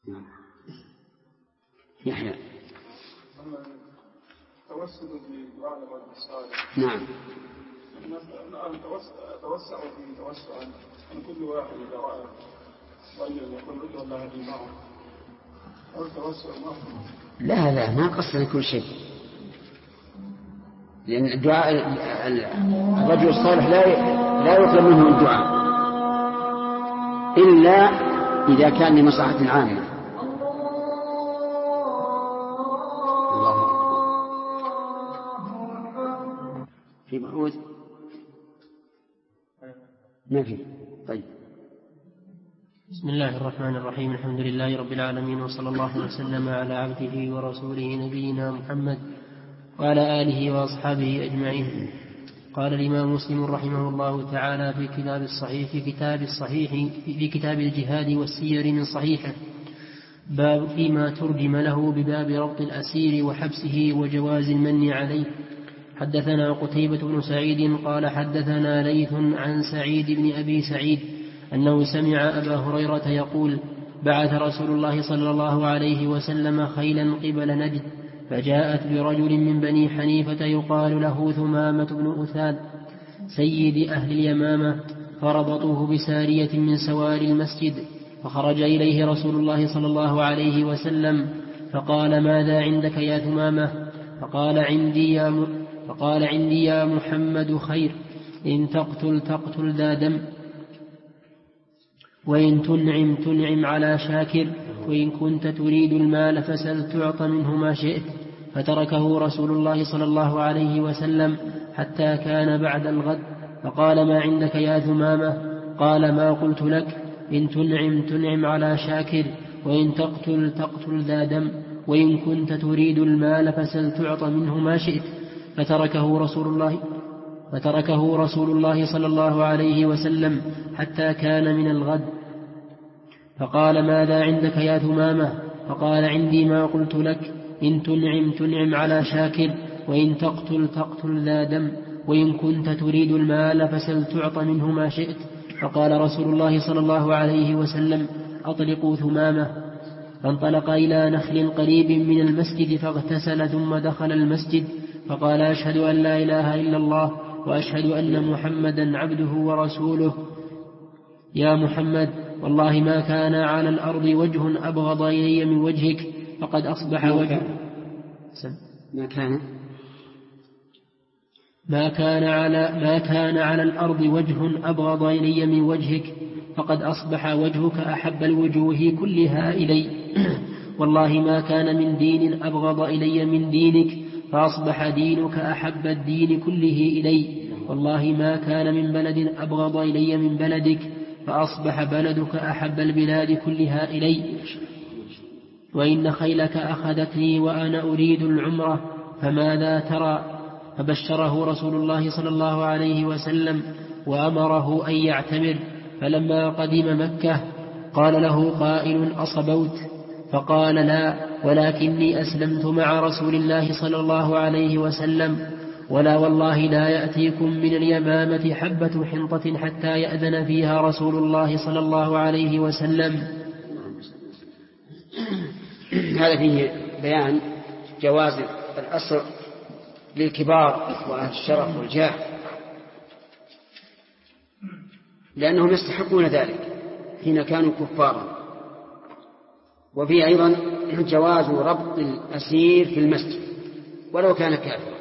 يحيى. توسل بدعاء الرجل الصالح. نعم. توسع في توسعا أن كل واحد إذا رأى رجل يقول له الله هذه معه أو توسع معه. لا ما قصد كل شيء، لأن دعاء الرجل الصالح لا يطلب منه الدعاء إلا إذا كان لمصلحة عامة. الله في بعوث ما في. طيب. بسم الله الرحمن الرحيم. الحمد لله رب العالمين، وصلى الله وسلم على عبده ورسوله نبينا محمد وعلى آله وأصحابه أجمعين. قال الإمام مسلم رحمه الله تعالى في كتاب الجهاد والسير من صحيحه باب فيما ترجم له بباب ربط الأسير وحبسه وجواز المن عليه. حدثنا قتيبة بن سعيد قال حدثنا ليث عن سعيد بن أبي سعيد أنه سمع أبا هريرة يقول بعث رسول الله صلى الله عليه وسلم خيلا قبل نجد فجاءت برجل من بني حنيفة يقال له ثمامة بن أثال سيد أهل اليمامة، فربطوه بسارية من سوار المسجد، فخرج إليه رسول الله صلى الله عليه وسلم فقال ماذا عندك يا ثمامة؟ فقال عندي يا محمد خير، إن تقتل ذا دم، وإن تنعم على شاكر، وإن كنت تريد المال فسل تعط منه ما شئت. فتركه رسول الله صلى الله عليه وسلم حتى كان بعد الغد، فقال ما عندك يا ثمامة؟ قال ما قلت لك، إن تنعم على شاكر، وإن تقتل ذا دم، وإن كنت تريد المال فسل تعط منه ما شئت. فتركه رسول الله صلى الله عليه وسلم حتى كان من الغد، فقال ماذا عندك يا ثمامة؟ فقال عندي ما قلت لك، إن تنعم على شاكر، وإن تقتل ذا دم، وإن كنت تريد المال فسل تعط منه ما شئت. فقال رسول الله صلى الله عليه وسلم أطلقوا ثمامة. فانطلق إلى نخل قريب من المسجد فاغتسل ثم دخل المسجد فقال أشهد أن لا إله إلا الله وأشهد أن محمدا عبده ورسوله. يا محمد، والله ما كان على الأرض وجه أبغض إلي من وجهك، فقد أصبح وجه ما كان على الأرض وجه أبغض إلي من وجهك، فقد أصبح وجهك أحب الوجوه كلها إلي. والله ما كان من دين أبغض إلي من دينك، فأصبح دينك أحب الدين كله إلي. والله ما كان من بلد أبغض إلي من بلدك، فأصبح بلدك أحب البلاد كلها إلي. وإن خيلك أخذتني وأنا أريد العمرة، فماذا ترى؟ فبشره رسول الله صلى الله عليه وسلم وأمره أن يعتمر. فلما قدم مكة قال له قائل أصبوت؟ فقال لا، ولكني أسلمت مع رسول الله صلى الله عليه وسلم، ولا والله لا يأتيكم من اليمامة حبة حنطة حتى يأذن فيها رسول الله صلى الله عليه وسلم. هذا فيه بيان جواز الأسر للكبار وأهل الشرف والجاه، لأنهم يستحقون ذلك حين كانوا كفارا. وفيه أيضا جواز ربط الأسير في المسجد ولو كان كافرا،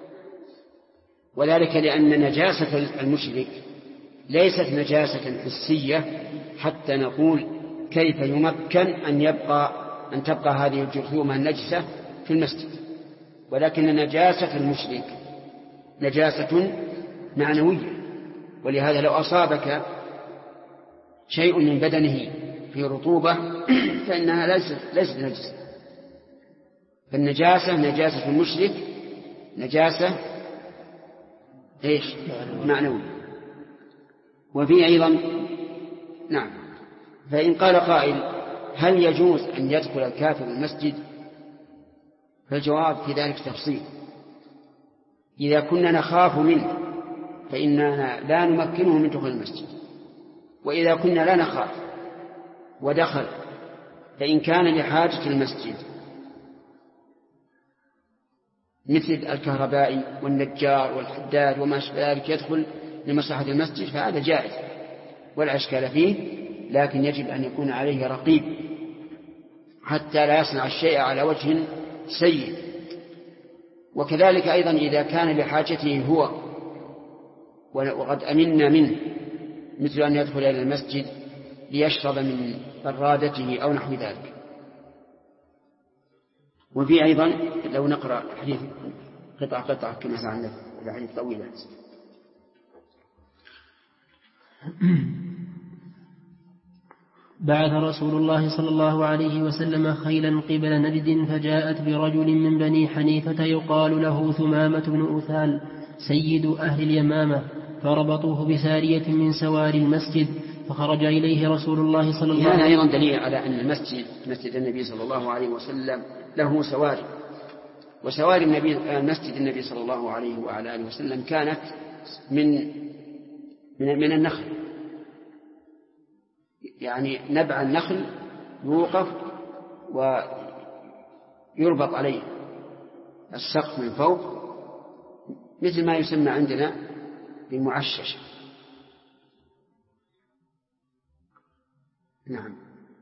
وذلك لأن نجاسة المشرك ليست نجاسة حسية حتى نقول كيف يمكن أن تبقى هذه الجرثومة النجسة في المسجد، ولكن نجاسة المشرك نجاسة معنوية. ولهذا لو أصابك شيء من بدنه في رطوبة فإنها ليست نجسة. فالنجاسة نجاسة المشرك نجاسة معنوية. وفي أيضا نعم. فإن قال قائل هل يجوز أن يدخل الكافر المسجد؟ فالجواب في ذلك تفصيل. إذا كنا نخاف منه فإننا لا نمكنه من دخول المسجد، وإذا كنا لا نخاف ودخل فإن كان لحاجة المسجد مثل الكهربائي والنجار والحداد وما شابه ذلك يدخل لمصلحة المسجد فهذا جائز ولا إشكال فيه، لكن يجب أن يكون عليه رقيب حتى لا يصنع الشيء على وجه سيء. وكذلك أيضا إذا كان لحاجته هو وقد أمنا منه، مثل أن يدخل إلى المسجد ليشرب من برادته أو نحو ذلك. وفي أيضا لو نقرأ حديث قطعة كما سألنا الحديث طويلة. بعث رسول الله صلى الله عليه وسلم خيلا قبل نجد فجاءت برجل من بني حنيفة يقال له ثمامة بن أثال سيد أهل اليمامة، فربطوه بسارية من سوار المسجد، فخرج إليه رسول الله صلى الله عليه وسلم. هذا أيضا دليل على أن مسجد النبي صلى الله عليه وسلم له سواري، وسواري مسجد النبي صلى الله عليه وعلى آله وسلم كانت من النخل، يعني نبع النخل يوقف ويربط عليه السقف من فوق مثل ما يسمى عندنا بالمعشش. نعم.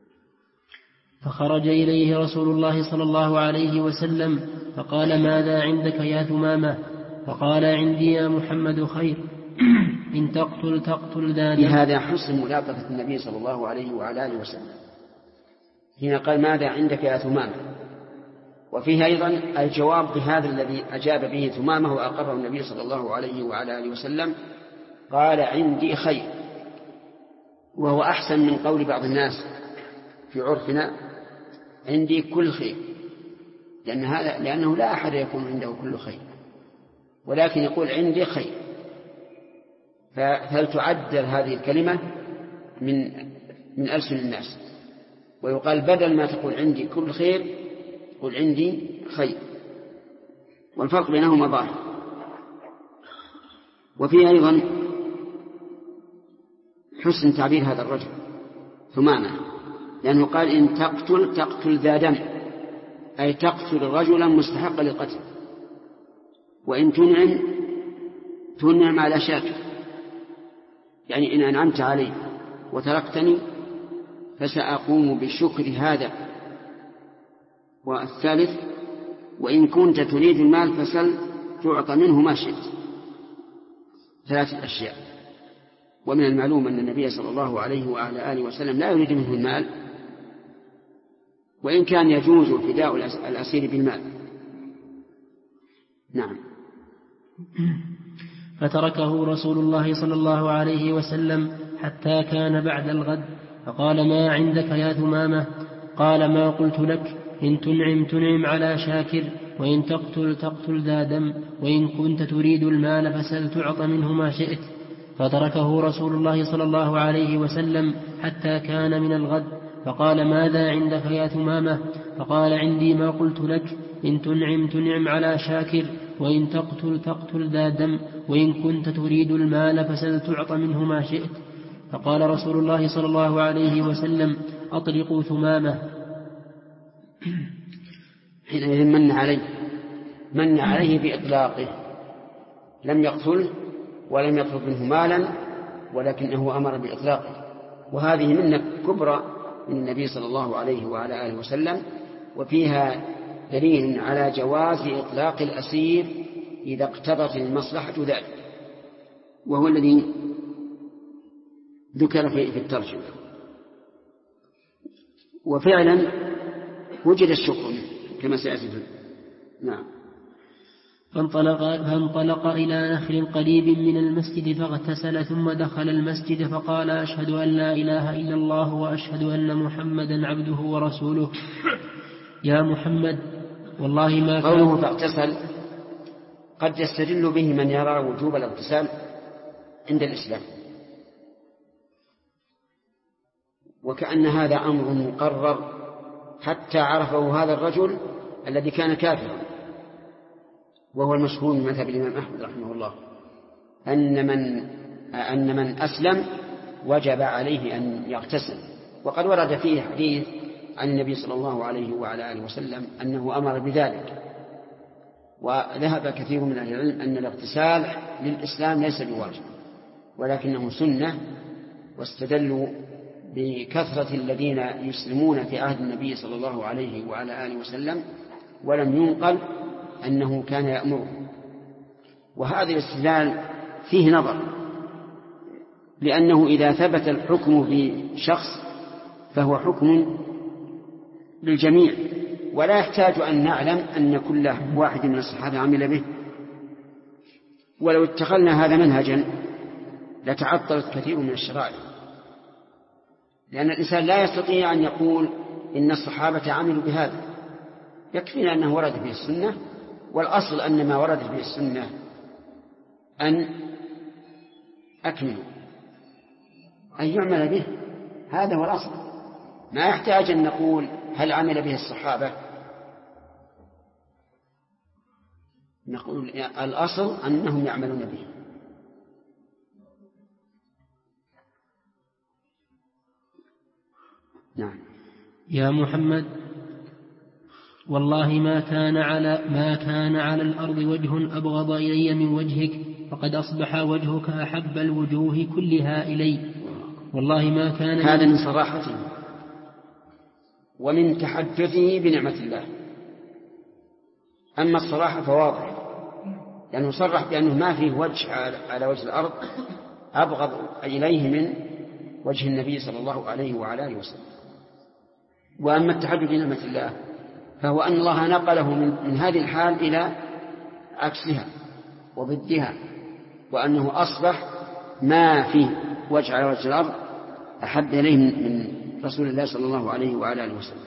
فخرج إليه رسول الله صلى الله عليه وسلم فقال ماذا عندك يا ثمامة؟ فقال عندي يا محمد خير، إن تقتل ذا دم. بهذا حسن ملاطفة النبي صلى الله عليه وعلى آله وسلم هنا قال ماذا عندك يا ثمامة، وفيه أيضا الجواب بهذا الذي أجاب به ثمامة وأقره النبي صلى الله عليه وعلى آله وسلم، قال عندي خير، وهو أحسن من قول بعض الناس في عرفنا عندي كل خير، لأنه لا أحد يكون عنده كل خير، ولكن يقول عندي خير. فلتعدل هذه الكلمة من ألسن الناس، ويقال بدل ما تقول عندي كل خير قل عندي خير، والفرق بينهما ظاهر. وفيه أيضا حسن تعبير هذا الرجل ثمامة، لأنه قال إن تقتل ذا دم، أي تقتل رجلا مستحقا للقتل، وإن تنعم على شاكر، يعني إن أنعمت علي وتركتني فسأقوم بشكر هذا. والثالث وإن كنت تريد المال فسل تعطى منه ما شئت. 3 أشياء. ومن المعلوم أن النبي صلى الله عليه وعلى آله وسلم لا يريد منه المال، وإن كان يجوز فداء الأسير بالمال. نعم. فتركه رسول الله صلى الله عليه وسلم حتى كان بعد الغد، فقال ما عندك يا ثمامة؟ قال ما قلت لك، إن تنعم على شاكر، وإن تقتل ذا دم، وإن كنت تريد المال فسل تعط منه ما شئت. فتركه رسول الله صلى الله عليه وسلم حتى كان من الغد، فقال ماذا عندك يا ثمامة؟ فقال عندي ما قلت لك، إن تنعم على شاكر، وإن تقتل ذا دم، وإن كنت تريد المال فسل تعط منه ما شئت. فقال رسول الله صلى الله عليه وسلم أطلقوا ثمامة. حينئذ من عليه بإطلاقه، لم يقتله ولم يطلب منه مالا، ولكنه أمر بإطلاقه، وهذه منة كبرى من النبي صلى الله عليه وعلى آله وسلم، وفيها دليل على جواز إطلاق الأسير إذا اقتضت المصلحة ذلك، وهو الذي ذكر في الترجمة. وفعلا وجد الشكر كما سيأتي. نعم. فانطلق إلى نخل قريب من المسجد فاغتسل، ثم دخل المسجد فقال أشهد أن لا إله إلا الله وأشهد أن محمدا عبده ورسوله. يا محمد والله ما كان. قوله فاغتسل قد يستدل به من يرى وجوب الاغتسال عند الإسلام، وكأن هذا أمر مقرر حتى عرفه هذا الرجل الذي كان كافرا، وهو المشهور من مذهب الإمام أحمد رحمه الله أن من أسلم وجب عليه أن يغتسل. وقد ورد فيه حديث عن النبي صلى الله عليه وعلى آله وسلم أنه أمر بذلك. وذهب كثير من أهل العلم أن الاغتسال للإسلام ليس بواجب ولكنه سنة، واستدلوا بكثرة الذين يسلمون في عهد النبي صلى الله عليه وعلى آله وسلم ولم ينقل أنه كان يأمره. وهذا الاستدلال فيه نظر، لأنه إذا ثبت الحكم بشخص فهو حكم للجميع، ولا يحتاج أن نعلم أن كل واحد من الصحابة عمل به. ولو اتخذنا هذا منهجا لتعطلت كثير من الشرائع، لأن الإنسان لا يستطيع أن يقول إن الصحابة عملوا بهذا، يكفينا أنه ورد به السنة، والأصل أن ما ورد به السنة أن أكملوا أن يعمل به، هذا هو الأصل. ما يحتاج أن نقول هل عمل به الصحابة، نقول الأصل أنهم يعملون به. نعم. يا محمد، والله ما كان على الأرض وجه أبغض إلي من وجهك، فقد أصبح وجهك أحب الوجوه كلها إلي. والله ما كان هذا من صراحته ومن تحدثه بنعمة الله. أما الصراحة فواضح، لأنه صرح بأنه ما فيه وجه على وجه الأرض أبغض إليه من وجه النبي صلى الله عليه وعلى آله وسلم. وأما التحدث بنعمة الله فهو أن الله نقله من هذه الحال إلى عكسها وضدها، وأنه أصبح ما فيه وجه على وجه الأرض أحب إليه من رسول الله صلى الله عليه وعلى آله وسلم.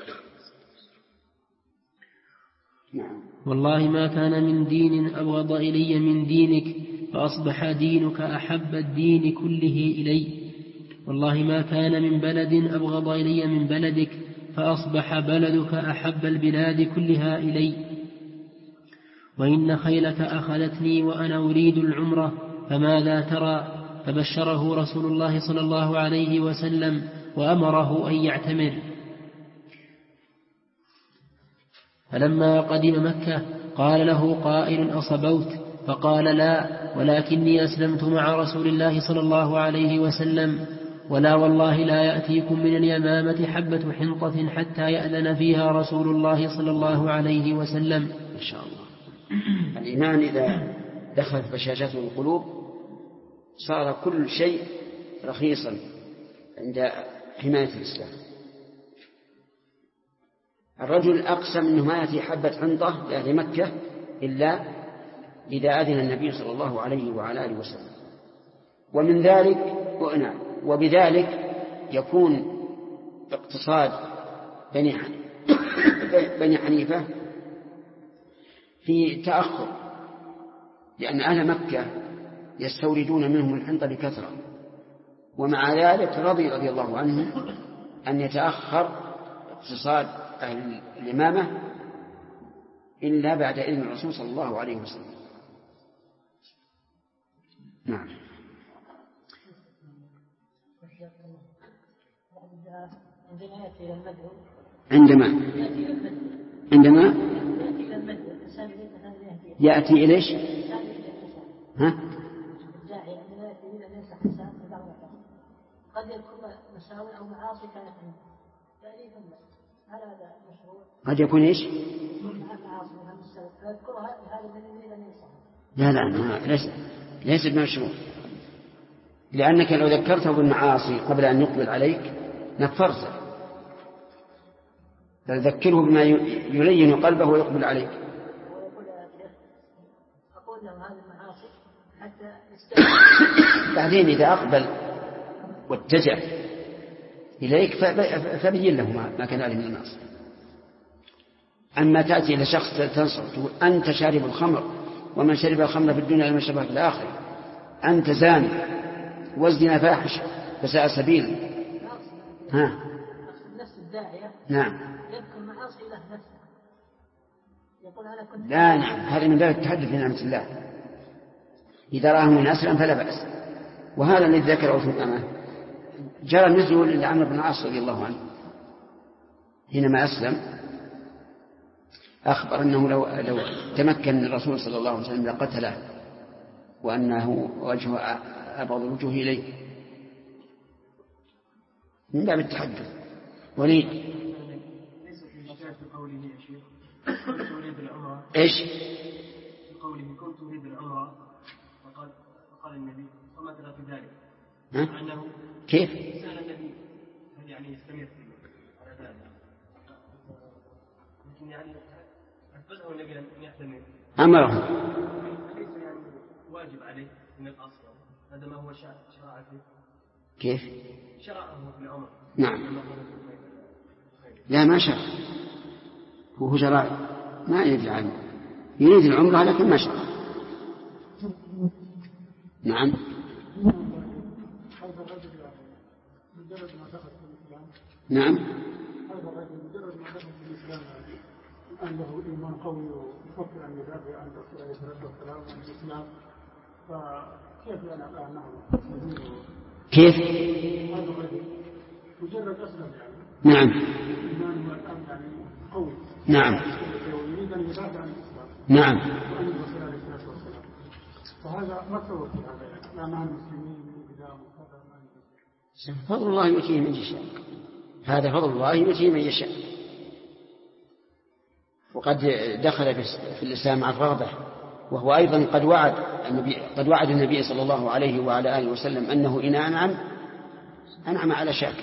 نعم. والله ما كان من دين أبغض إلي من دينك، فأصبح دينك أحب الدين كله إلي. والله ما كان من بلد أبغض إلي من بلدك، فأصبح بلدك أحب البلاد كلها إلي. وإن خيلك أخذتني وأنا أريد العمرة، فماذا ترى؟ فبشره رسول الله صلى الله عليه وسلم وأمره أن يعتمر. فلما قدم مكة قال له قائل: أصبوت؟ فقال: لا، ولكني أسلمت مع رسول الله صلى الله عليه وسلم، ولا والله لا يأتيكم من اليمامة حبة حنطة حتى يأذن فيها رسول الله صلى الله عليه وسلم. إن شاء الله. الإيمان إذا دخلت بشاشته القلوب صار كل شيء رخيصا عند حماية الإسلام. الرجل أقسم أنه ما يأتي حبة حنطة لأهل مكة إلا إذا أذن النبي صلى الله عليه وعلى آله وسلم. ومن ذلك وبذلك يكون اقتصاد بني حنيفة في تأخر، لأن أهل مكة يستوردون منهم الحنطة بكثرة، ومع ذلك رضي الله عنه أن يتأخر اقتصاد أهل الإمامة إلا بعد إذن الرسول صلى الله عليه وسلم. نعم. عندما يأتي إليش؟ ها؟ قد يكون مساوي أو معاصي كانت عنده تأليف هل هذا مشروع؟ قد يكون إيش؟ لا ليس بمشروع، لأنك لو ذكرته بالمعاصي قبل أن يقبل عليك نكفرته، فذكره بما يلين قلبه ويقبل عليك. أقول له هذه المعاصي حتى بعدين إذا أقبل واتجه إليك فبين له ما كان عليه من المعاصي. أما تأتي إلى شخص تنصر تقول أنت شارب الخمر ومن شرب الخمر في الدنيا لمن شربها في الآخرة، أنت زاني والزنا فاحش فساء سبيل. نفس الداعية نعم يذكر معاصي له نفسه يقول أنا كنت لا نعم، هذا من باب التحدث بنعمة الله. إذا رآه من أسلم فلا بأس. وهذا الذي ذكره في الأمانة جرى مثله لعمرو بن العاص رضي الله عنه حينما أسلم أخبر أنه لو تمكن الرسول صلى الله عليه وسلم لقتله، وأنه وجهه أبغض الوجوه إليه، من باب التحدث. وليد ليس في إشكال في قوله يا شيخ كنت أريد العمرة، إيش؟ في قوله كنت أريد العمرة فقال النبي وما ترى في ذلك أنه كيف؟ سأل النبي هل يعني يستمر على ذلك، لكن يعني أثبته النبي أن يحتمل أمره ليس يعني واجب عليه من الأصل، هذا ما هو شرع فيه. كيف؟ شرعه في العمر. نعم. لا ما شرع، هو شرع ما يدري عنه، يريد العمرة لكن ما شرع. نعم. نعم. هذا الرجل مجرد ما دخل في الإسلام الآن له إيمان قوي ويفكر أن يدافع عن الرسول عليه الصلاة والسلام وعن الإسلام، فكيف يعني الآن نحن كيف؟ هذا الرجل مجرد أسلم يعني نعم. إيمانه الآن يعني قوي. نعم. ويريد أن يدافع عن الإسلام. نعم. وعن الرسول عليه الصلاة والسلام، فهذا ما سوى في هذا يعني لا مع المسلمين من قدام وكذا ما فضل الله يؤتيه من يشاء، هذا فضل الله يؤتيه من يشاء. وقد دخل في الإسلام عن رغبة، وهو أيضا قد وعد النبي صلى الله عليه وعلى آله وسلم أنه إن أنعم على شاكر.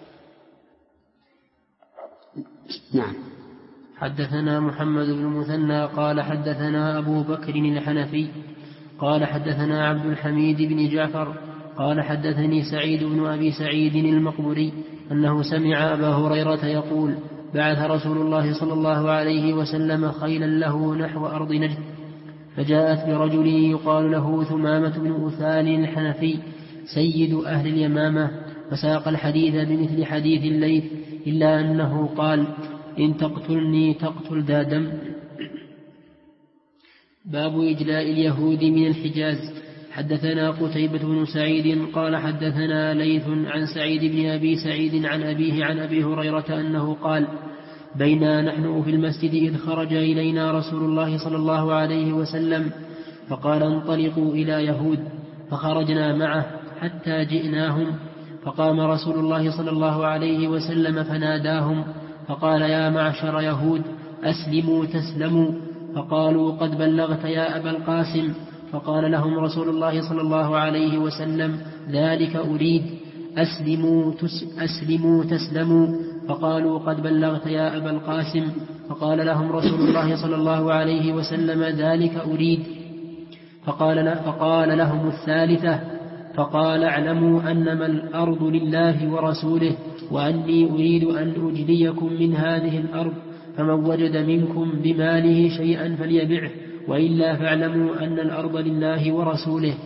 نعم. حدثنا محمد بن المثنى قال حدثنا أبو بكر الحنفي قال حدثنا عبد الحميد بن جعفر قال حدثني سعيد بن أبي سعيد المقبري أنه سمع أبا هريرة يقول بعث رسول الله صلى الله عليه وسلم خيلا له نحو أرض نجد، فجاءت برجل يقال له ثمامة بن أثال الحنفي سيد أهل اليمامة، فساق الحديث بمثل حديث الليث إلا أنه قال إن تقتلني تقتل ذا دم. باب إجلاء اليهود من الحجاز. حدثنا قتيبة بن سعيد قال حدثنا ليث عن سعيد بن أبي سعيد عن أبيه عن أبي هريرة أنه قال بينا نحن في المسجد إذ خرج إلينا رسول الله صلى الله عليه وسلم فقال انطلقوا إلى يهود، فخرجنا معه حتى جئناهم، فقام رسول الله صلى الله عليه وسلم فناداهم فقال يا معشر يهود أسلموا تسلموا، فقالوا قد بلغت يا أبا القاسم، فقال لهم رسول الله صلى الله عليه وسلم ذلك أريد أسلموا تسلموا، فقالوا قد بلغت يا أبا القاسم، فقال لهم رسول الله صلى الله عليه وسلم ذلك أريد، فقال لهم الثالثة فقال اعلموا أنما الأرض لله ورسوله وأني أريد أن أجليكم من هذه الأرض، فمن وجد منكم بماله شيئا فليبعه وإلا فاعلموا أن الأرض لله ورسوله.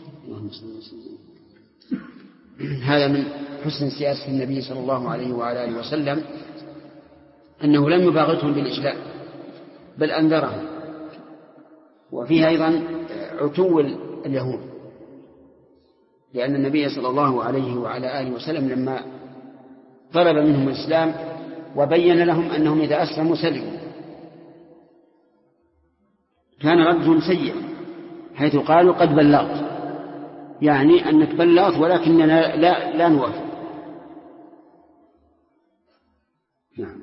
هذا من حسن سياسة النبي صلى الله عليه وعلى آله وسلم أنه لم يباغتهم بالإجلاء بل أنذرهم. وفيه أيضا عتو اليهود، لأن النبي صلى الله عليه وعلى آله وسلم لما طلب منهم الإسلام وبين لهم أنهم إذا أسلموا سلموا كان ردهم سيئا، حيث قالوا قد بلغت، يعني أنك بلغت ولكننا لا نوافق. نعم.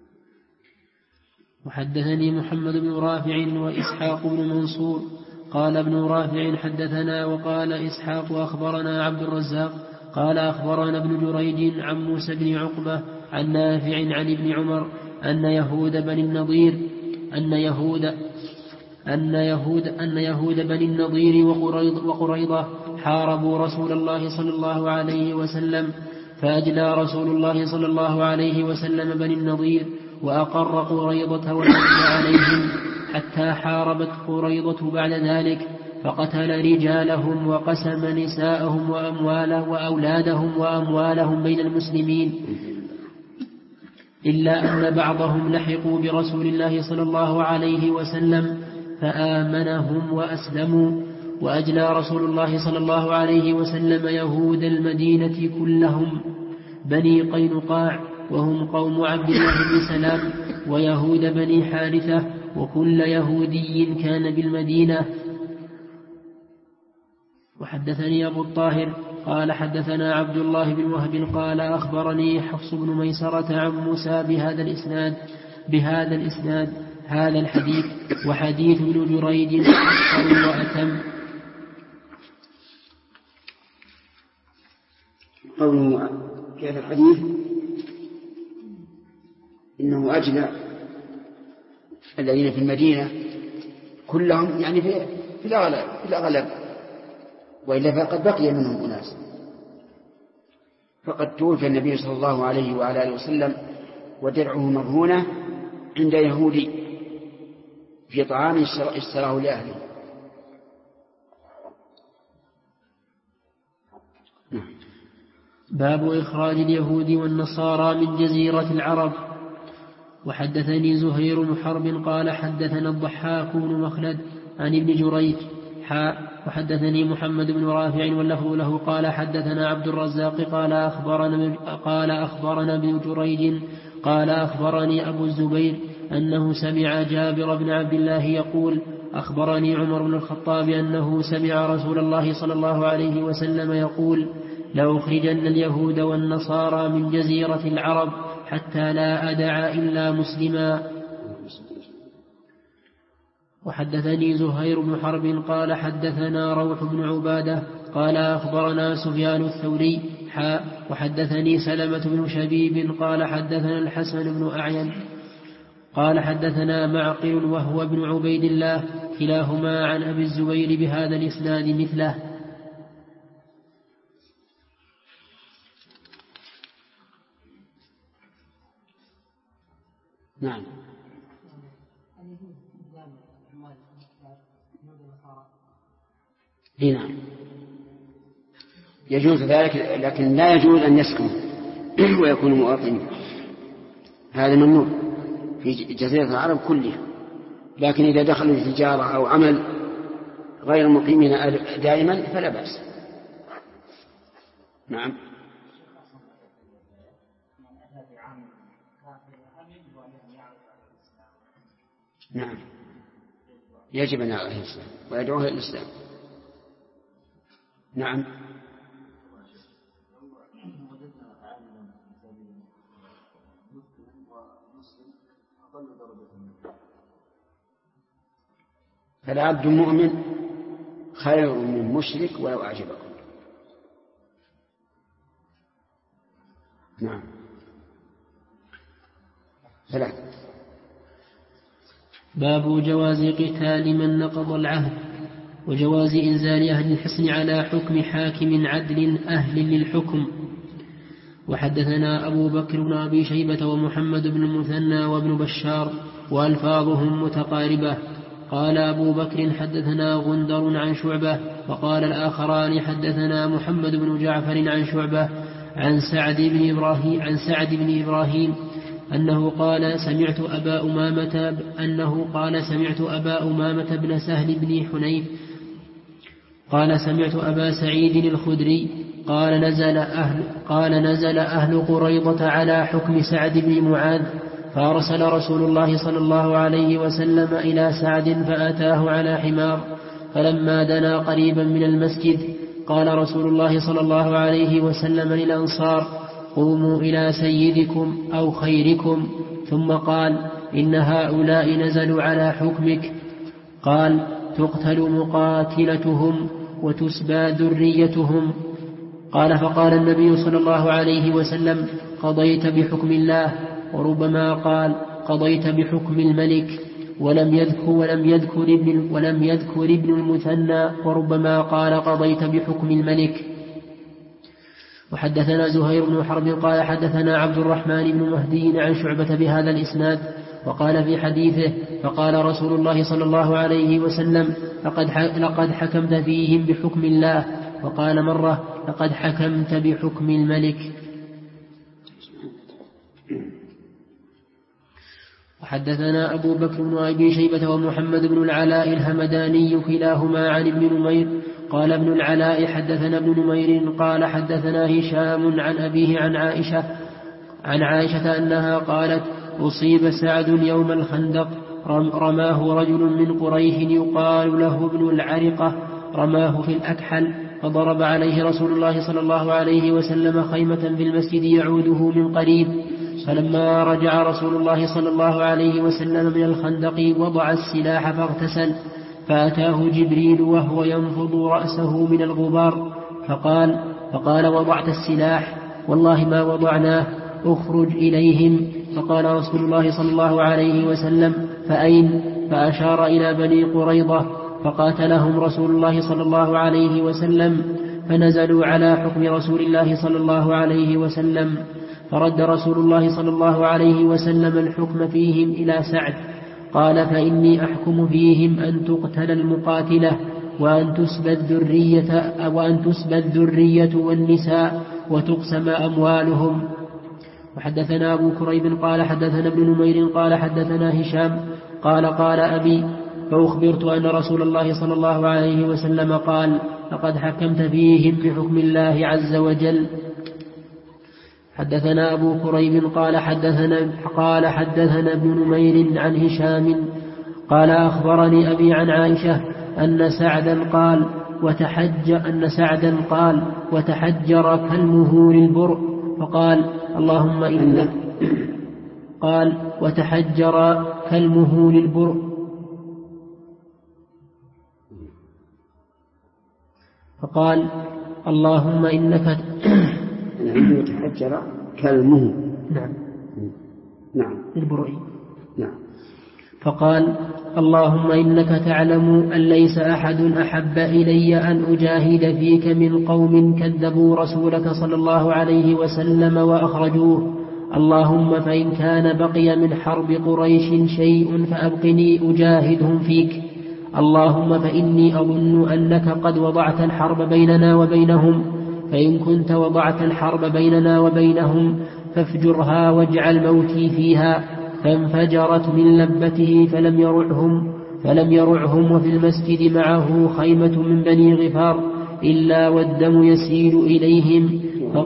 وحدثني محمد بن رافع وإسحاق بن منصور قال ابن رافع حدثنا وقال إسحاق أخبرنا عبد الرزاق قال أخبرنا ابن جريج عن موسى بن عقبة عن نافع عن ابن عمر أن يهود بني النضير أن يهود بني النضير وقريضة حاربوا رسول الله صلى الله عليه وسلم، فأجلى رسول الله صلى الله عليه وسلم بني النضير وأقر قريضة ونزل عليهم حتى حاربت قريضة بعد ذلك، فقتل رجالهم وقسم نساءهم وأولادهم وأموالهم بين المسلمين، إلا أن بعضهم لحقوا برسول الله صلى الله عليه وسلم فآمنهم وأسلموا. وأجلى رسول الله صلى الله عليه وسلم يهود المدينة كلهم، بني قينقاع وهم قوم عبد الله بن سلام ويهود بني حارثة وكل يهودي كان بالمدينة. وحدثني أبو الطاهر قال حدثنا عبد الله بن وهب قال أخبرني حفص بن ميسرة عن موسى بهذا الإسناد هذا الحديث، وحديث ابن جريج أكثر وأتم. قوله في هذا الحديث إنه أجلى الذين في المدينة كلهم، يعني في الأغلب، وإلا فقد بقي منهم أناس. فقد توفي النبي صلى الله عليه وعلى آله وسلم ودرعه مرهونة عند يهودي في طعام اشتراه لأهله. باب إخراج اليهود والنصارى من جزيرة العرب. وحدثني زهير بن حرب قال حدثنا الضحاك بن مخلد عن ابن جريج وحدثني محمد بن رافع واللفظ له قال حدثنا عبد الرزاق قال أخبرنا ابن جريج قال أخبرني أبو الزبير أنه سمع جابر بن عبد الله يقول أخبرني عمر بن الخطاب أنه سمع رسول الله صلى الله عليه وسلم يقول لأخرجن اليهود والنصارى من جزيرة العرب حتى لا أدع إلا مسلما. وحدثني زهير بن حرب قال حدثنا روح بن عبادة قال أخبرنا سفيان الثوري وحدثني سلمة بن شبيب قال حدثنا الحسن بن أعين قال حدثنا معقل وهو ابن عبيد الله كلاهما عن أبي الزبير بهذا الإسناد مثله. نعم. نعم يجوز ذلك، لكن لا يجوز أن يسكن ويكون مواطن، هذا ممنوع في جزيرة العرب كلها. لكن إذا دخلوا في تجارة أو عمل غير مقيمين دائما فلا بأس. نعم. نعم يجب أن يعرف الإسلام ويدعوه إلى الإسلام. نعم. فالعبد مؤمن خير من مشرك ولو أعجبكم. نعم. ثلاثة. باب جواز قتال من نقض العهد وجواز إنزال أهل الحصن على حكم حاكم عدل أهل للحكم. وحدثنا أبو بكر بن أبي شيبة ومحمد بن المثنى وابن بشار وألفاظهم متقاربة. قال أبو بكر حدثنا غندر عن شعبة وقال الآخران حدثنا محمد بن جعفر عن شعبة عن سعد بن إبراهيم أنه قال سمعت أبا أمامة بن سهل بن حنيف قال سمعت أبا سعيد الخدري قال نزل أهل قريضة على حكم سعد بن معاذ فأرسل رسول الله صلى الله عليه وسلم إلى سعد فأتاه على حمار، فلما دنا قريبا من المسجد قال رسول الله صلى الله عليه وسلم للأنصار قوموا إلى سيدكم أو خيركم، ثم قال إن هؤلاء نزلوا على حكمك. قال تقتل مقاتلتهم وتسبى ذريتهم. قال فقال النبي صلى الله عليه وسلم قضيت بحكم الله، وربما قال قضيت بحكم الملك، ولم يذكر ابن المثنى، وربما قال قضيت بحكم الملك. وحدثنا زهير بن حرب قال حدثنا عبد الرحمن بن مهدي عن شعبة بهذا الإسناد، وقال في حديثه فقال رسول الله صلى الله عليه وسلم لقد حكمت فيهم بحكم الله، وقال مرة لقد حكمت بحكم الملك. وحدثنا أبو بكر بن أبي شيبة ومحمد بن العلاء الهمداني كلاهما عن ابن نمير قال ابن العلاء حدثنا ابن نمير قال حدثنا هشام عن أبيه عن عائشة عن عائشة أنها قالت: أصيب سعد يوم الخندق، رماه رجل من قريش يقال له ابن العرقة، رماه في الأكحل، فضرب عليه رسول الله صلى الله عليه وسلم خيمة في المسجد يعوده من قريب. فلما رجع رسول الله صلى الله عليه وسلم من الخندق وضع السلاح فاغتسل، فأتاه جبريل وهو ينفض رأسه من الغبار، فقال: وضعت السلاح؟ والله ما وضعناه، اخرج إليهم. فقال رسول الله صلى الله عليه وسلم: فأين؟ فأشار إلى بني قريظة، فقاتلهم رسول الله صلى الله عليه وسلم، فنزلوا على حكم رسول الله صلى الله عليه وسلم، فرد رسول الله صلى الله عليه وسلم الحكم فيهم إلى سعد. قال: فإني أحكم فيهم أن تقتل المقاتلة وأن تسبى الذرية والنساء وتقسم أموالهم. وحدثنا أبو كريب قال حدثنا ابن نمير قال حدثنا هشام قال أبي: فأخبرت أن رسول الله صلى الله عليه وسلم قال: لقد حكمت فيهم بحكم الله عز وجل. حدثنا أبو كريب قال حدثنا ابن نمير عن هشام قال: أخبرني أبي عن عائشة أن سعدا قال: وتحجر كلمه للبر، فقال: اللهم إنك قال: وتحجر كلمه للبر، فقال: اللهم إنك وتحجر كلمه. نعم للبرء. نعم. فقال: اللهم إنك تعلم أن ليس أحد أحب إلي أن أجاهد فيك من قوم كذبوا رسولك صلى الله عليه وسلم وأخرجوه. اللهم فإن كان بقي من حرب قريش شيء فأبقني أجاهدهم فيك. اللهم فإني أظن أنك قد وضعت الحرب بيننا وبينهم، فإن كنت وضعت الحرب بيننا وبينهم فافجرها واجعل موتي فيها. فانفجرت من لبته فلم يرعهم وفي المسجد معه خيمة من بني غفار إلا والدم يسيل إليهم.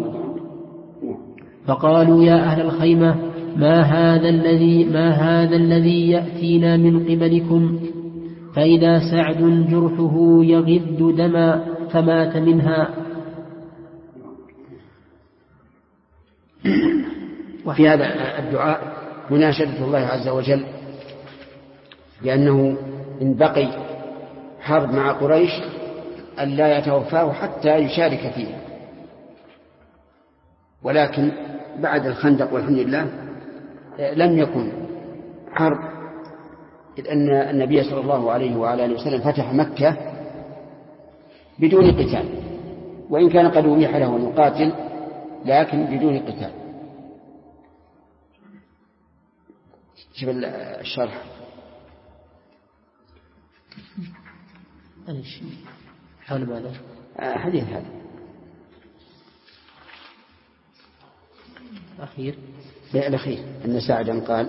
فقالوا: يا أهل الخيمة، ما هذا الذي يأتينا من قبلكم؟ فإذا سعد جرحه يغذ دما فمات منها. وفي هذا الدعاء مناشدة الله عز وجل، لأنه إن بقي حرب مع قريش أن لا يتوفاه حتى يشارك فيها. ولكن بعد الخندق والحمد لله لم يكن حرب، إذ أن النبي صلى الله عليه وعلى آله وسلم فتح مكة بدون قتال، وإن كان قد أبيح له أن يقاتل لكن بدون قتال. شوف الشرح. حول ماذا؟ حديث هذا أخير. لا الأخير أن سعدا قال: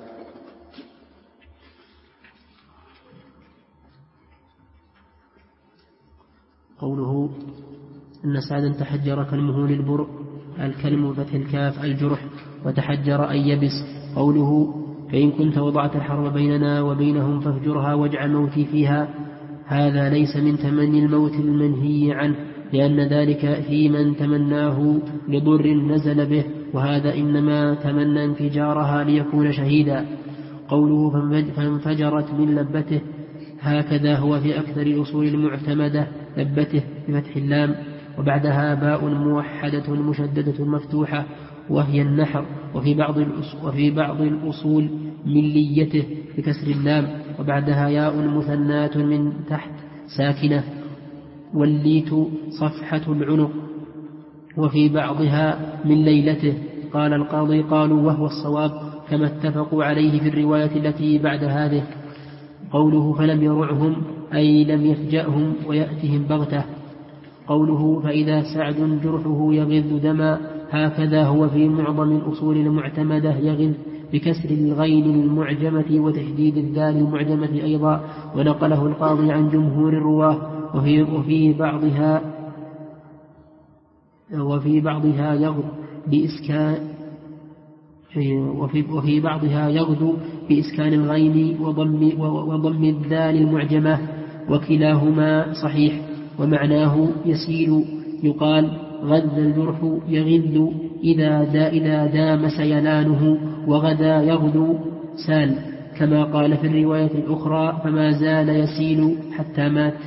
قوله أن سعدا تحجر كلمه للبر، الكلم فتح الكاف الجرح، وتحجر أن يبس. قوله: فإن كنت وضعت الحرب بيننا وبينهم فافجرها واجعل موتي فيها، هذا ليس من تمني الموت المنهي عنه، لأن ذلك في من تمناه لضر نزل به، وهذا إنما تمنى انفجارها ليكون شهيدا. قوله: فانفجرت من لبته، هكذا هو في أكثر الأصول المعتمدة، لبته بفتح اللام وبعدها باء موحدة مشددة مفتوحة وهي النحر، وفي بعض الأصول من ليته بكسر اللام وبعدها ياء مثناة من تحت ساكنة، والليت صفحة العنق، وفي بعضها من ليلته. قال القاضي: قالوا وهو الصواب، كما اتفقوا عليه في الرواية التي بعد هذه. قوله: فلم يرعهم أي لم يفجأهم ويأتهم بغتة. قوله: فإذا سعد جرحه يغذ دما، هكذا هو في معظم الأصول المعتمدة، يغذ بكسر الغين المعجمة وتشديد الذال المعجمة أيضا، ونقله القاضي عن جمهور الرواه. وفي بعضها يغض وفي بعضها يغدو بإسكان الغين وضم الذال المعجمة، وكلاهما صحيح. ومعناه يسيل، يقال غذ الجرح يغذ إذا دام سيلانه، وغدا يغدو سال، كما قال في الرواية الأخرى فما زال يسيل حتى مات.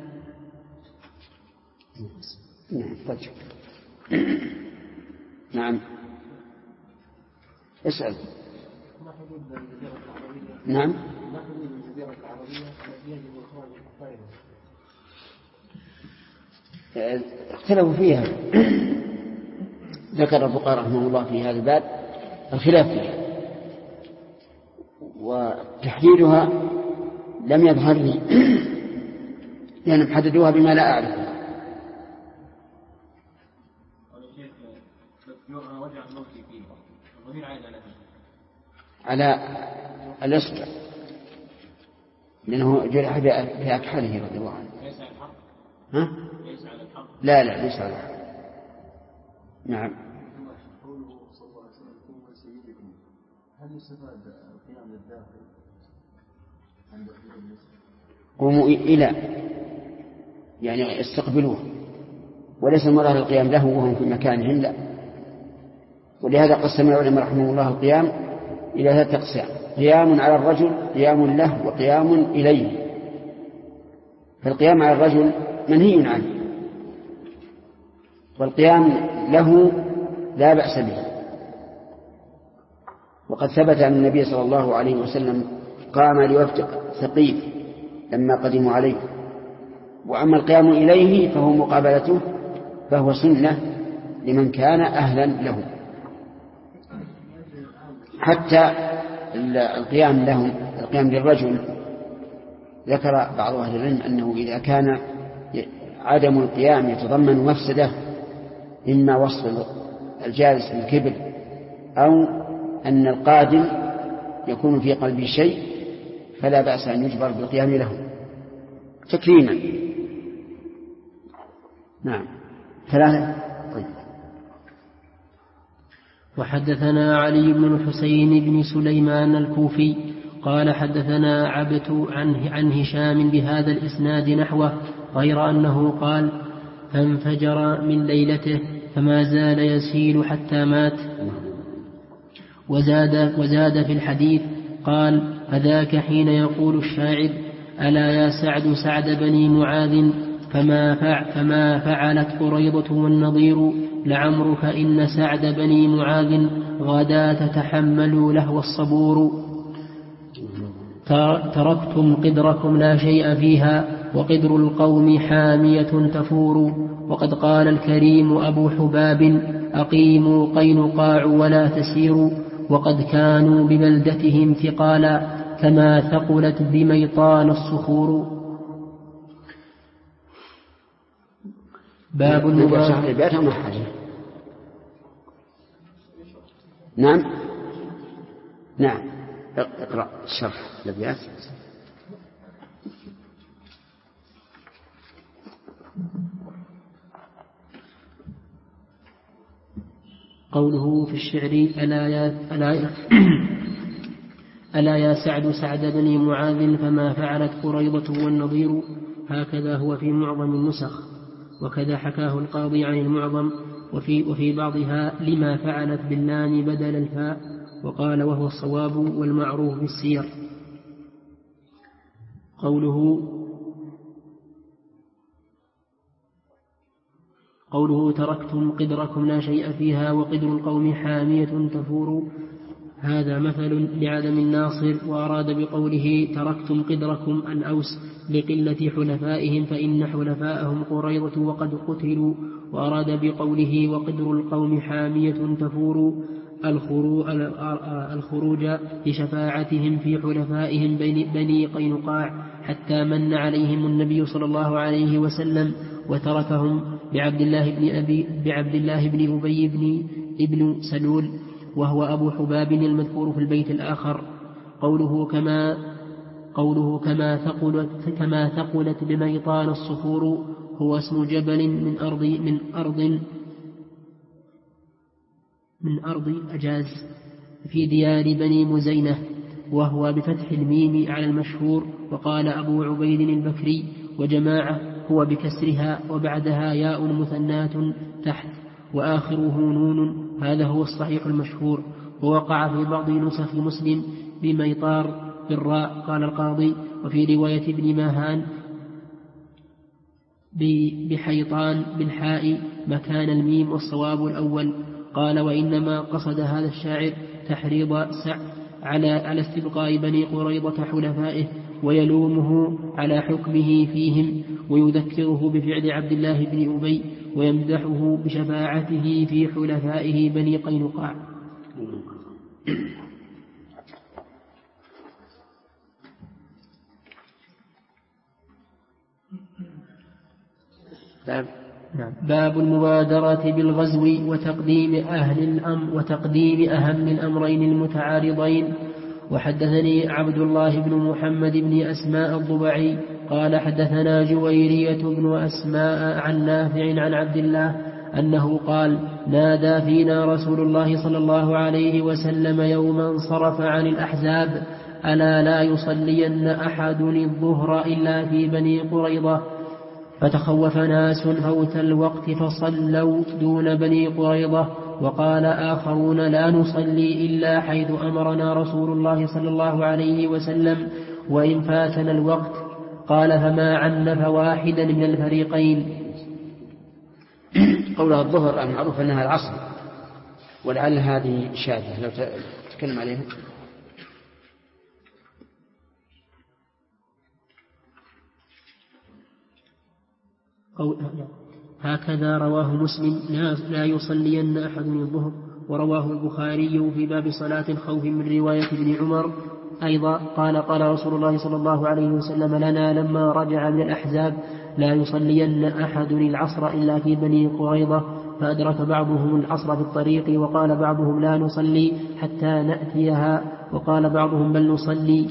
نعم اسأل. نعم اختلفوا فيها. ذكر الفقهاء رحمه الله في هذا الباب الخلاف فيها، وتحديدها لم يظهر لي لأنهم حددوها بما لا أعرفه. على الأصبع لأنه جرح بأكحله رضي الله عنه. ها؟ لا ليس على الحق. نعم. هل يستفاد القيام للداخل عند قوموا إلى يعني استقبلوه، وليس المراد القيام له وهم في مكانهم، لا. ولهذا قسم العلماء رحمه الله القيام إلى 3 أقسام: قيام على الرجل، قيام له، وقيام إليه. فالقيام على الرجل منهي عنه، والقيام له لا بأس به، وقد ثبت أن النبي صلى الله عليه وسلم قام لوفد ثقيف لما قدموا عليه. وأما القيام إليه فهو مقابلته، فهو سنة لمن كان أهلا له. حتى القيام لهم، القيام للرجل، ذكر بعض أهل العلم أنه إذا كان عدم القيام يتضمن مفسدة، إما وصف الجالس بالكبر، أو أن القادم يكون في قلبه شيء، فلا بأس أن يجبر بالقيام له تكريما. نعم. 3. طيب. وحدثنا علي بن الحسين بن سليمان الكوفي قال حدثنا عبت عن هشام بهذا الإسناد نحوه، غير أنه قال فانفجر من ليلته فما زال يسيل حتى مات. وزاد في الحديث قال: فذاك حين يقول الشاعر: ألا يا سعد بني معاذ فما فعلت قريضة والنضير، لعمرك إن سعد بني معاذ غدا تتحملوا لهو الصبور. تركتم قدركم لا شيء فيها، وقدر القوم حامية تفور. وقد قال الكريم أبو حباب: أقيموا قينقاع ولا تسيروا. وقد كانوا ببلدتهم ثقالا، كما ثقلت بميطان الصخور. باب المبارك. نعم اقرأ الشرح الأبيات. قوله في الشعر: ألا يا سعد بني معاذ فما فعلت قريضة والنضير، هكذا هو في معظم النسخ، وكذا حكاه القاضي عن المعظم، وفي بعضها لما فعلت باللام بدل الفاء، وقال وهو الصواب والمعروف بالسير. قوله تركتم قدركم لا شيء فيها، وقدر القوم حامية تفور، هذا مثل لعدم الناصر. وأراد بقوله تركتم قدركم الأوس لقلة حلفائهم، فإن حلفاءهم قريضة وقد قتلوا. وأراد بقوله وقدر القوم حامية تفور الخروج لشفاعتهم في حلفائهم بني قينقاع، حتى من عليهم النبي صلى الله عليه وسلم وتركهم بعبد الله بن أبي بن سلول، وهو أبو حباب المذكور في البيت الآخر. قوله كما ثقلت بميطان الصخور، هو اسم جبل من أرض أجاز، في ديار بني مزينة، وهو بفتح الميم على المشهور. وقال أبو عبيد البكري وجماعة هو بكسرها وبعدها ياء مثنات تحت وآخره نون، هذا هو الصحيح المشهور. ووقع في بعض نسخ مسلم بميطار بالراء قال القاضي. وفي رواية ابن ماهان بحيطان بالحاء مكان الميم، والصواب الأول. قال وإنما قصد هذا الشاعر تحريض سعد على استبقاء بني قريظة حلفائه، ويلومه على حكمه فيهم، ويذكره بفعل عبد الله بن أبي، ويمدحه بشفاعته في حلفائه بني قينقاع. باب المبادرة بالغزو وتقديم أهم الأمرين المتعارضين. وحدثني عبد الله بن محمد بن أسماء الضبعي قال حدثنا جويرية بن أسماء عن نافع عن عبد الله أنه قال نادى فينا رسول الله صلى الله عليه وسلم يوما انصرف عن الأحزاب ألا لا يصلين أحد الظهر إلا في بني قريظة، فتخوف ناس فوت الوقت فصلوا دون بني قريظة، وقال آخرون لا نصلي إلا حيث أمرنا رسول الله صلى الله عليه وسلم وإن فاتنا الوقت. قال فما عنف واحدا من الفريقين. قولها الظهر المعروف أنها العصر، ولعل هذه شاذة لو تتكلم عليها. هكذا رواه مسلم لا يصلين أحد من الظهر. ورواه البخاري في باب صلاة الخوف من رواية ابن عمر أيضا قال رسول الله صلى الله عليه وسلم لنا لما رجع من الأحزاب لا يصلين أحد العصر إلا في بني قريظة، فأدرك بعضهم العصر في الطريق، وقال بعضهم لا نصلي حتى نأتيها، وقال بعضهم بل نصلي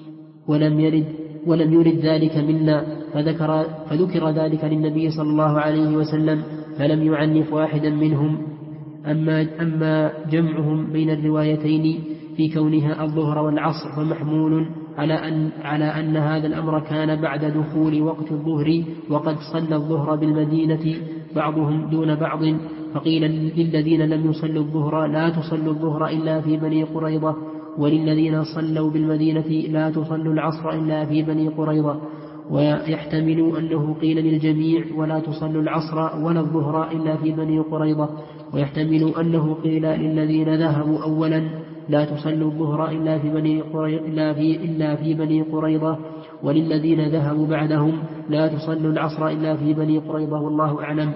ولم يرد ذلك منا، فذكر ذلك للنبي صلى الله عليه وسلم فلم يعنف واحدا منهم. أما جمعهم بين الروايتين في كونها الظهر والعصر فمحمول على أن هذا الأمر كان بعد دخول وقت الظهر، وقد صلى الظهر بالمدينة بعضهم دون بعض، فقيل للذين لم يصلوا الظهر لا تصلوا الظهر إلا في بني قريظة، وللذين صلوا بالمدينة لا تصلوا العصر إلا في بني قريظة. ويحتمل أنه قيل للجميع ولا تصلوا العصر ولا الظهر إلا في بني قريظة، ويحتمل أنه قيل للذين ذهبوا أولا لا تصلوا الظهر إلا في بني قريظة، وللذين ذهبوا بعدهم لا تصلوا العصر إلا في بني قريظة، والله أعلم.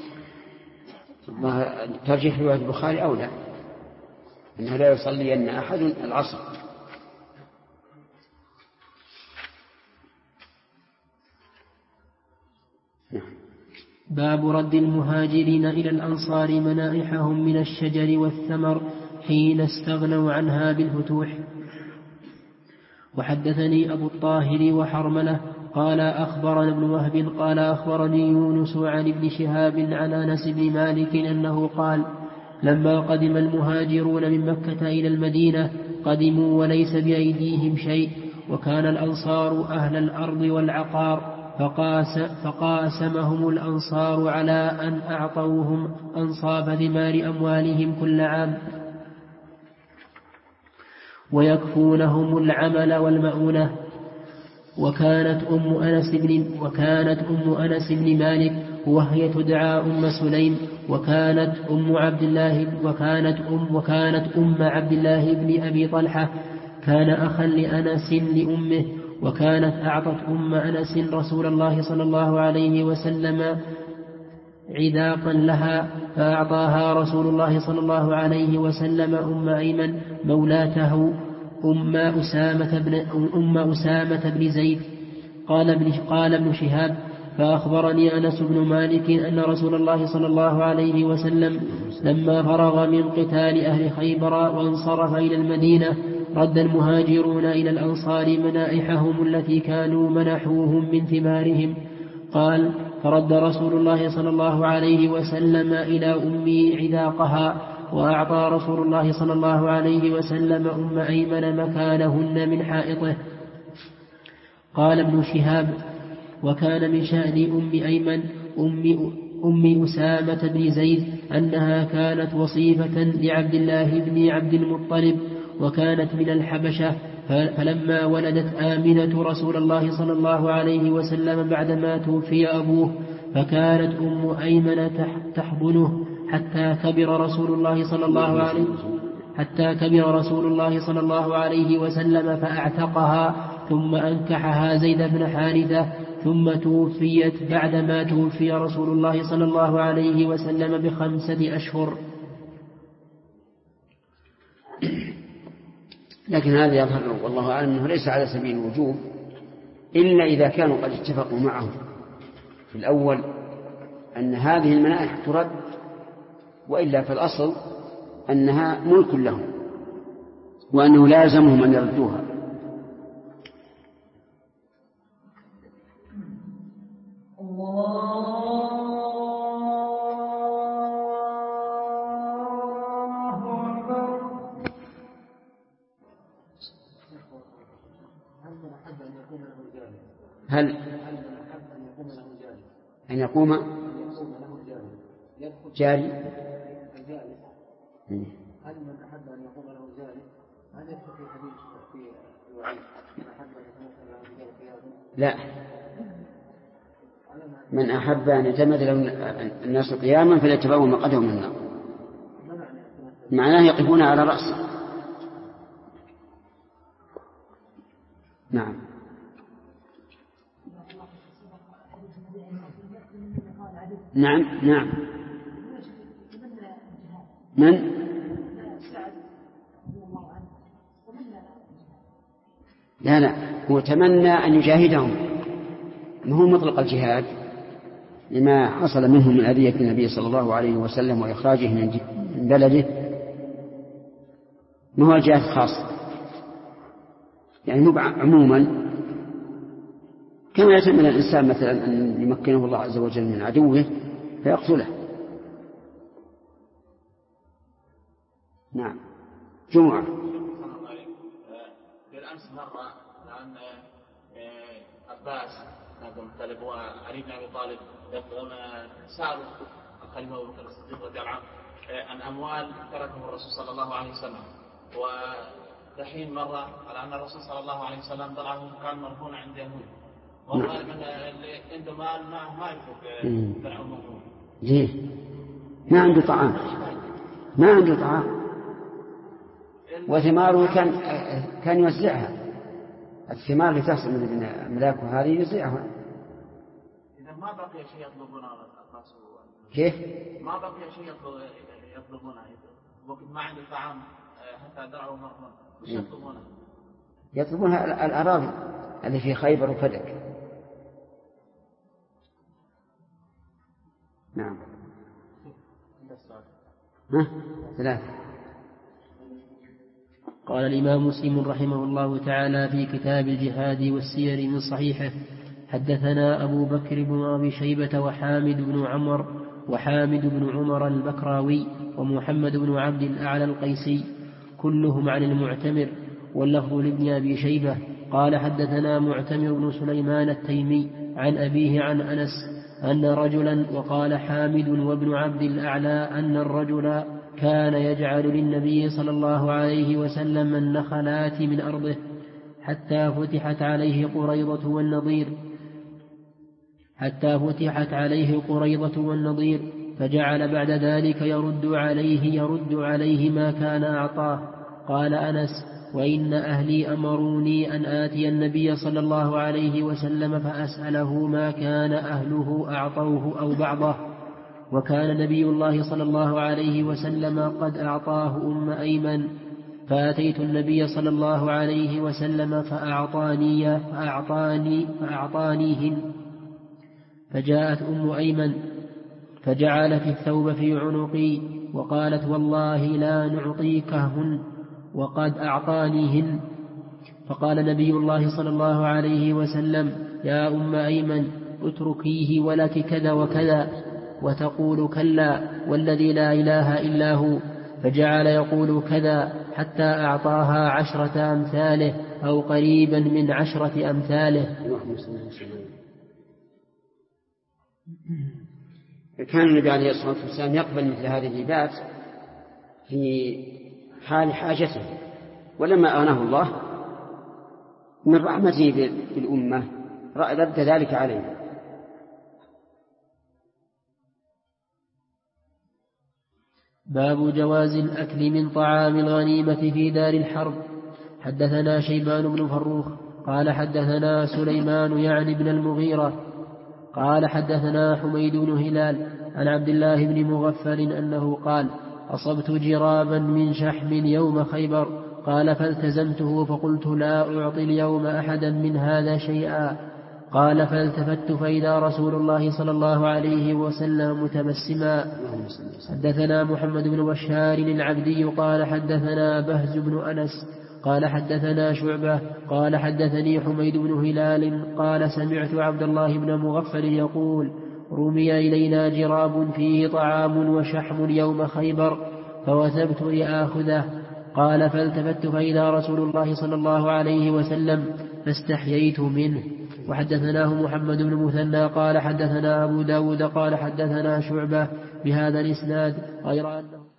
ترجيح رواية البخاري أولى، أنه لا يصلين أحد العصر. باب رد المهاجرين إلى الأنصار منائحهم من الشجر والثمر حين استغنوا عنها بالفتوح. وحدثني أبو الطاهر وحرملة قال أخبرنا ابن وهب قال أخبرني يونس عن ابن شهاب عن أنس بن مالك أنه قال لما قدم المهاجرون من مكة إلى المدينة قدموا وليس بأيديهم شيء، وكان الأنصار أهل الأرض والعقار، فقاسمهم الأنصار على أن أعطوهم أنصاف ثمار أموالهم كل عام ويكفونهم العمل والمؤونة. وكانت أم أنس بن مالك وهي تدعى أم سليم، وكانت أم عبد الله بن أبي طلحة كان أخا لأنس لأمه، وكانت أعطت أم أنس رسول الله صلى الله عليه وسلم عذاقا لها، فأعطاها رسول الله صلى الله عليه وسلم أم أيمن مولاته أم أسامة بن زيد. قال ابن شهاب فأخبرني أنس بن مالك أن رسول الله صلى الله عليه وسلم لما فرغ من قتال أهل خيبر وانصرف إلى المدينة رد المهاجرون إلى الأنصار منائحهم التي كانوا منحوهم من ثمارهم. قال فرد رسول الله صلى الله عليه وسلم إلى أمي عذاقها، وأعطى رسول الله صلى الله عليه وسلم أم أيمن مكانهن من حائطه. قال ابن شهاب: وكان من شأن أم أيمن أم أسامة بن زيد أنها كانت وصيفة لعبد الله بن عبد المطلب، وكانت من الحبشة، فلما ولدت آمنة رسول الله صلى الله عليه وسلم بعدما توفي أبوه، فكانت أم أيمن تحضنه حتى كبر رسول الله صلى الله عليه وسلم فأعتقها، ثم أنكحها زيد بن حارثة، ثم توفيت بعدما توفي رسول الله صلى الله عليه وسلم ب5 أشهر. لكن هذا يظهر والله أعلم أنه ليس على سبيل الوجوب، إلا إذا كانوا قد اتفقوا معه في الأول أن هذه المنائح ترد، وإلا في الأصل أنها ملك لهم وأنه لازمهم أن يردوها. هل أن يقوم جاري؟ هل من أحب أن يقوم له جاري؟ هل يدخل في حديث في الوعيد من أحب أن يقوم له جاري قياما؟ لا، من أحب أن يتمثل له الناس قياما فليتبوأ مقعده من النار، معناه يقفون على رأسه. نعم. نعم نعم. من؟ لا هو تمنى أن يجاهدهم، ما هو مطلق الجهاد لما حصل منه من أذية النبي صلى الله عليه وسلم وإخراجه من بلده، ما هو جهاد خاص، يعني مو عموما كما يتمنى الإنسان مثلا أن يمكنه الله عز وجل من عدوه فيقتله. نعم. جمعة. بالأمس مرة أن عباس بن المطلب وعلي بن أبي طالب سألوا الخليفة أبو بكر الصديق رضي الله عنه عن أموال تركه الرسول صلى الله عليه وسلم، ودحين مرة على أن الرسول صلى الله عليه وسلم ضرعه كان مرهون عند يهود، وغالبا اللي عنده مال ما يترك درعه مرهون. ليه؟ ما عنده طعام، ما عنده طعام، وثماره كان يوزعها، الثمار اللي تحصل من أملاكه هذه يوزعها. إذا ما بقي شيء يطلبونه الناس. كيف؟ ما بقي شيء يطلبونه، وقت ما عنده طعام حتى درعه مرهون، وش يطلبونه؟ يطلبونها الأراضي اللي في خيبر وفدك. نعم. ثلاثة. قال الإمام مسلم رحمه الله تعالى في كتاب الجهاد والسير من صحيحه: حدثنا أبو بكر بن أبي شيبة وحامد بن عمر البكراوي ومحمد بن عبد الأعلى القيسي كلهم عن المعتمر، واللفظ لابن أبي شيبة قال حدثنا معتمر بن سليمان التيمي عن أبيه عن أنس أن رجلا، وقال حامد وابن عبد الأعلى أن الرجل كان يجعل للنبي صلى الله عليه وسلم النخلات من أرضه حتى فتحت عليه قريضة والنضير، فجعل بعد ذلك يرد عليه ما كان أعطاه. قال أنس: وإن أهلي أمروني أن آتي النبي صلى الله عليه وسلم فأسأله ما كان أهله أعطوه أو بعضه، وكان نبي الله صلى الله عليه وسلم قد أعطاه أم أيمن، فأتيت النبي صلى الله عليه وسلم فأعطانيهن، فجاءت أم أيمن فجعلت الثوب في عنقي وقالت: والله لا نعطيكهن وقد أعطانيهن. فقال نبي الله صلى الله عليه وسلم: يا أم أيمن اتركيه ولك كذا وكذا، وتقول: كلا والذي لا إله إلا هو، فجعل يقول كذا حتى أعطاها 10 أمثاله أو قريبا من 10 أمثاله. كان النبي عليه الصلاة والسلام يقبل مثل هذه الهبات في حال حاجته، ولما أغناه الله من رحمته بالأمة رد ذلك عليه. باب جواز الأكل من طعام الغنيمة في دار الحرب. حدثنا شيبان بن فروخ قال حدثنا سليمان يعني بن المغيرة قال حدثنا حميد بن هلال عن عبد الله بن مغفل أنه قال أصبت جرابا من شحم يوم خيبر قال فالتزمته فقلت لا أعطي اليوم أحدا من هذا شيئا قال فالتفت فإذا رسول الله صلى الله عليه وسلم متبسما. حدثنا محمد بن بشار العبدي قال حدثنا بهز بن أنس قال حدثنا شعبة قال حدثني حميد بن هلال قال سمعت عبد الله بن مغفل يقول رمي إلينا جراب فيه طعام وشحم يوم خيبر فوثبت لآخذه قال فالتفت فإذا رسول الله صلى الله عليه وسلم فاستحييت منه. وحدثناه محمد بن مثنى قال حدثنا أبو داود قال حدثنا شعبة بهذا الإسناد غير أنه